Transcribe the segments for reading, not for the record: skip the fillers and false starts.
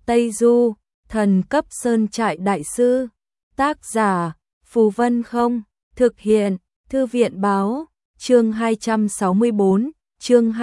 Tây Du, thần cấp sơn trại đại sư. Tác giả, Phù Vân Không. Thực hiện, Thư viện báo. Chương 264, chương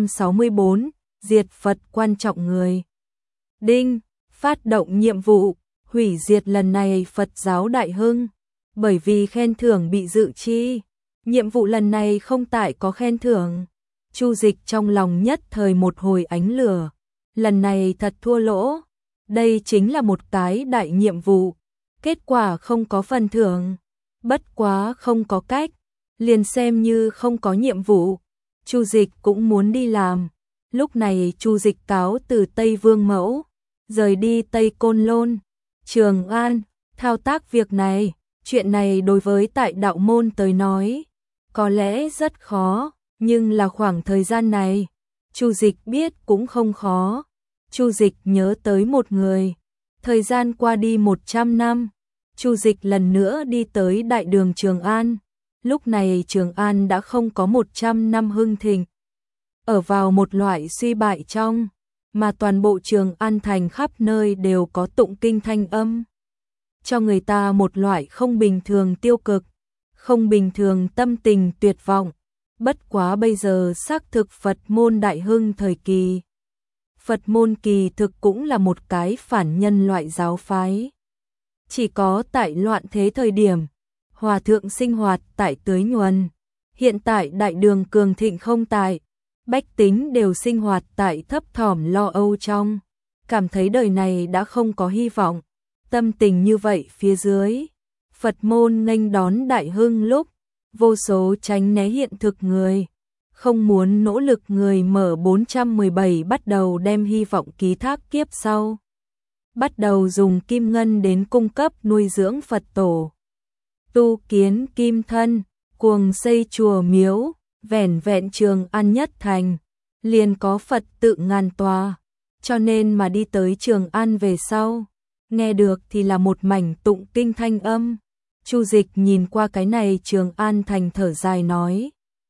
264, diệt Phật quan trọng người. Đinh, phát động nhiệm vụ, hủy diệt lần này Phật giáo đại hưng. Bởi vì khen thưởng bị dự chi, nhiệm vụ lần này không tại có khen thưởng. Chu Dịch trong lòng nhất thời một hồi ánh lửa. Lần này thật thua lỗ. Đây chính là một cái đại nhiệm vụ. Kết quả không có phần thưởng. Bất quá không có cách. Liền xem như không có nhiệm vụ. Chu Dịch cũng muốn đi làm. Lúc này Chu Dịch cáo từ Tây Vương Mẫu, rời đi Tây Côn Lôn, Trường An, thao tác việc này. Chuyện này đối với tại đạo môn tới nói, có lẽ rất khó, nhưng là khoảng thời gian này, Chu Dịch biết cũng không khó. Chu Dịch nhớ tới một người. Thời gian qua đi 100 năm, Chu Dịch lần nữa đi tới đại đường Trường An. Lúc này Trường An đã không có 100 năm hưng thịnh, ở vào một loại suy bại trong, mà toàn bộ Trường An thành khắp nơi đều có tụng kinh thanh âm, cho người ta một loại không bình thường tiêu cực, không bình thường tâm tình tuyệt vọng. Bất quá bây giờ xác thực Phật môn đại hưng thời kỳ. Phật môn kỳ thực cũng là một cái phản nhân loại giáo phái. Chỉ có tại loạn thế thời điểm, hòa thượng sinh hoạt tại tưới nhuần. Hiện tại đại đường cường thịnh không tại, bách tính đều sinh hoạt tại thấp thỏm lo âu trong, cảm thấy đời này đã không có hy vọng. Tâm tình như vậy phía dưới, Phật môn nghênh đón đại hưng lúc, vô số tránh né hiện thực người, không muốn nỗ lực người mở 417 bắt đầu đem hy vọng ký thác kiếp sau. Bắt đầu dùng kim ngân đến cung cấp nuôi dưỡng Phật tổ. Tu kiến kim thân, cuồng xây chùa miếu, vẻn vẹn Trường An nhất thành, liền có Phật tự ngàn tòa, cho nên mà đi tới Trường An về sau, nghe được thì là một mảnh tụng kinh thanh âm. Chu Dịch nhìn qua cái này Trường An thành thở dài nói,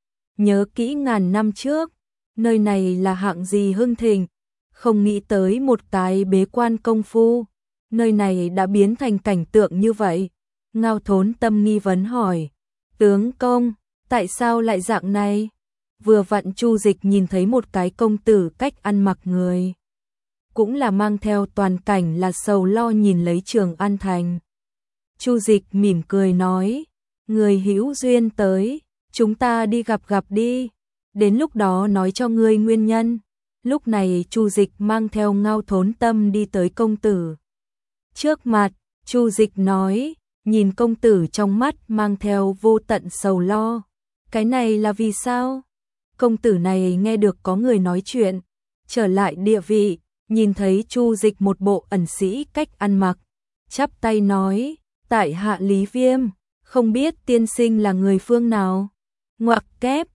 nhớ kỹ ngàn năm trước, nơi này là hạng gì hưng thịnh, không nghĩ tới một cái bế quan công phu, nơi này đã biến thành cảnh tượng như vậy. Ngao Thốn Tâm nghi vấn hỏi, tướng công, tại sao lại dạng này? Vừa vặn Chu Dịch nhìn thấy một cái công tử cách ăn mặc người, cũng là mang theo toàn cảnh là sầu lo nhìn lấy Trường An thành. Chu Dịch mỉm cười nói, người hữu duyên tới, chúng ta đi gặp gặp đi, đến lúc đó nói cho ngươi nguyên nhân. Lúc này Chu Dịch mang theo Ngao Thốn Tâm đi tới công tử trước mặt. Chu Dịch nói, nhìn công tử trong mắt mang theo vô tận sầu lo, cái này là vì sao? Công tử này nghe được có người nói chuyện, trở lại địa vị, nhìn thấy Chu Dịch một bộ ẩn sĩ cách ăn mặc, chắp tay nói, tại hạ Lý Viêm, không biết tiên sinh là người phương nào? Ngoặc kép,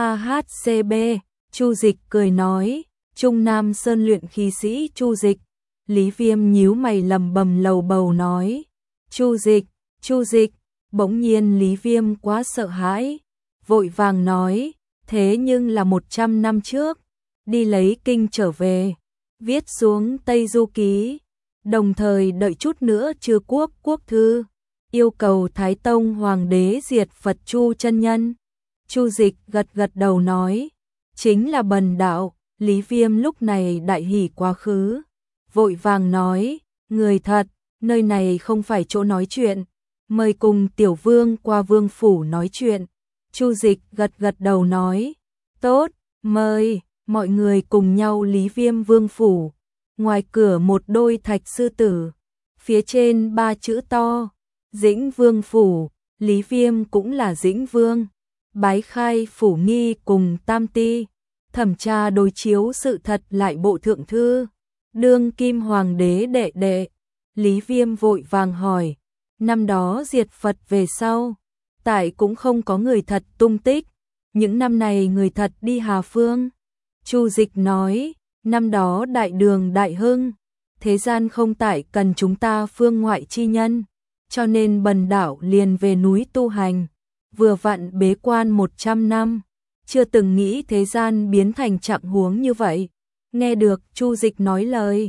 AHCB. Chu Dịch cười nói, Trung Nam Sơn luyện khí sĩ Chu Dịch. Lý Viêm nhíu mày lầm bầm lầu bầu nói, Chu Dịch, Chu Dịch. Bỗng nhiên Lý Viêm quá sợ hãi, vội vàng nói, thế nhưng là 100 năm trước, đi lấy kinh trở về, viết xuống Tây Du Ký, đồng thời đợi chút nữa Chư Quốc quốc thư, yêu cầu Thái Tông Hoàng đế diệt Phật Chu chân nhân. Chu Dịch gật gật đầu nói, chính là bần đạo. Lý Viêm lúc này đại hỉ quá khứ, vội vàng nói, người thật, nơi này không phải chỗ nói chuyện, mời cùng tiểu vương qua vương phủ nói chuyện. Chu Dịch gật gật đầu nói, tốt, mời. Mọi người cùng nhau Lý Viêm vương phủ. Ngoài cửa một đôi thạch sư tử, phía trên 3 chữ to, Dĩnh Vương phủ. Lý Viêm cũng là Dĩnh Vương, bái khai phủ nghi cùng tam ti, thẩm tra đối chiếu sự thật lại bộ thượng thư, đương kim hoàng đế đệ đệ. Lý Viêm vội vàng hỏi, năm đó diệt Phật về sau, tại cũng không có người thật tung tích, những năm này người thật đi Hà Phương? Chu Dịch nói, năm đó đại đường đại hưng, thế gian không tại cần chúng ta phương ngoại chi nhân, cho nên bần đạo liền về núi tu hành, vừa vặn bế quan 100 năm, chưa từng nghĩ thế gian biến thành trạng huống như vậy. Nghe được Chu Dịch nói lời,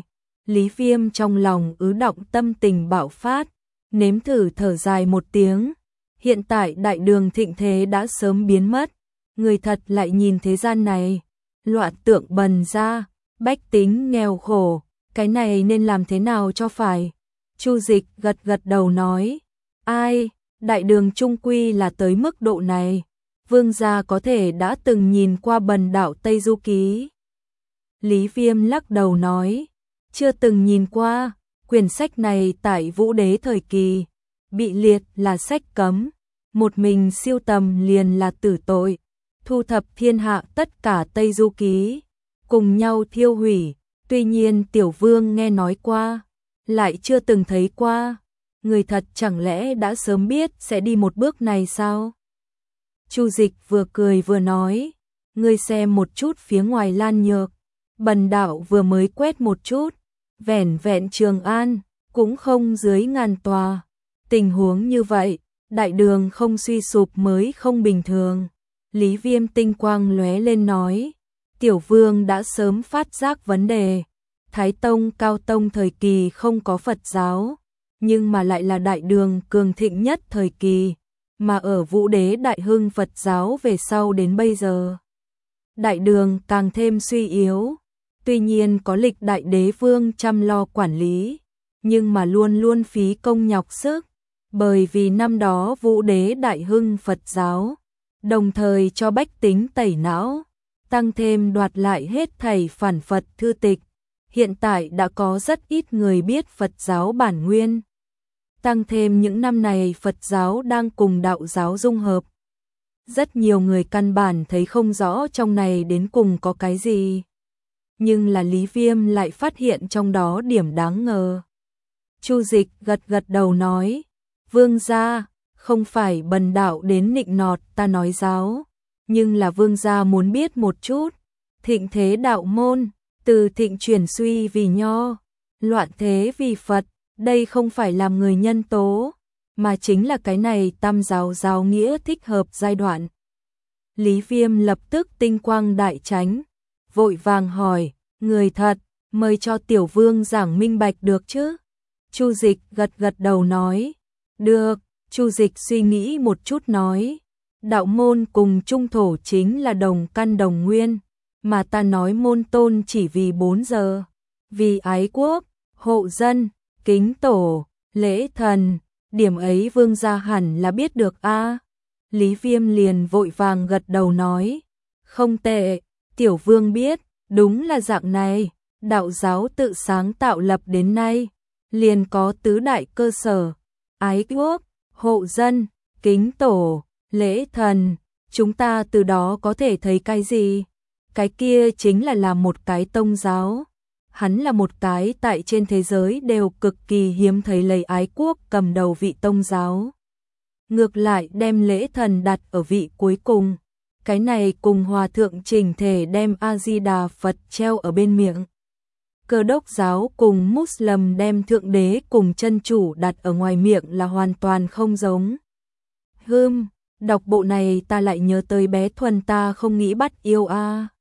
Lý Viêm trong lòng ứ động, tâm tình bạo phát, nếm thử thở dài một tiếng. Hiện tại đại đường thịnh thế đã sớm biến mất, người thật lại nhìn thế gian này, loạn tượng bần ra, bách tính nghèo khổ, cái này nên làm thế nào cho phải. Chu Dịch gật gật đầu nói, ai, đại đường trung quy là tới mức độ này, vương gia có thể đã từng nhìn qua Bần Đạo Tây Du Ký. Lý Viêm lắc đầu nói, chưa từng nhìn qua, quyển sách này tại Vũ Đế thời kỳ, bị liệt là sách cấm, một mình siêu tầm liền là tử tội, thu thập thiên hạ tất cả Tây Du Ký, cùng nhau thiêu hủy, tuy nhiên tiểu vương nghe nói qua, lại chưa từng thấy qua, người thật chẳng lẽ đã sớm biết sẽ đi một bước này sao? Chu Dịch vừa cười vừa nói, ngươi xem một chút phía ngoài Lan Nhược, Bần Đạo vừa mới quét một chút, vẻn vẹn Trường An, cũng không dưới 1000 tòa. Tình huống như vậy, đại đường không suy sụp mới không bình thường. Lý Viêm tinh quang lóe lên nói, tiểu vương đã sớm phát giác vấn đề. Thái Tông, Cao Tông thời kỳ không có Phật giáo, nhưng mà lại là đại đường cường thịnh nhất thời kỳ, mà ở Vũ Đế đại hưng Phật giáo về sau đến bây giờ. Đại đường càng thêm suy yếu, tuy nhiên có lịch đại đế vương chăm lo quản lý, nhưng mà luôn luôn phí công nhọc sức, bởi vì năm đó Vũ Đế đại hưng Phật giáo, đồng thời cho bách tính tẩy não, tăng thêm đoạt lại hết thảy phản Phật thư tịch. Hiện tại đã có rất ít người biết Phật giáo bản nguyên. Tăng thêm những năm này Phật giáo đang cùng đạo giáo dung hợp. Rất nhiều người căn bản thấy không rõ trong này đến cùng có cái gì. Nhưng là Lý Viêm lại phát hiện trong đó điểm đáng ngờ. Chu Dịch gật gật đầu nói, vương gia, không phải Bần Đạo đến nịnh nọt ta nói giáo, nhưng là vương gia muốn biết một chút, thịnh thế đạo môn, từ thịnh chuyển suy vì nho, loạn thế vì Phật, đây không phải làm người nhân tố, mà chính là cái này tam giáo giáo nghĩa thích hợp giai đoạn. Lý Viêm lập tức tinh quang đại chánh, vội vàng hỏi, người thật, mời cho tiểu vương giảng minh bạch được chứ? Chu Dịch gật gật đầu nói, được. Chu Dịch suy nghĩ một chút nói, đạo môn cùng trung thổ chính là đồng căn đồng nguyên, mà ta nói môn tôn chỉ vì 4 giờ, vì ái quốc, hộ dân, kính tổ, lễ thần, điểm ấy vương gia hẳn là biết được a. Lý Viêm liền vội vàng gật đầu nói, không tệ, tiểu vương biết, đúng là dạng này, đạo giáo tự sáng tạo lập đến nay, liền có tứ đại cơ sở, ái quốc, hộ dân, kính tổ, lễ thần, chúng ta từ đó có thể thấy cái gì? Cái kia chính là làm một cái tông giáo. Hắn là một cái tại trên thế giới đều cực kỳ hiếm thấy lấy ái quốc cầm đầu vị tông giáo. Ngược lại đem lễ thần đặt ở vị cuối cùng. Cái này cùng hòa thượng chỉnh thể đem A-di-đà Phật treo ở bên miệng. Cơ đốc giáo cùng Muslim đem thượng đế cùng chân chủ đặt ở ngoài miệng là hoàn toàn không giống. Đọc bộ này ta lại nhớ tới bé Thuần ta không nghĩ bắt yêu a.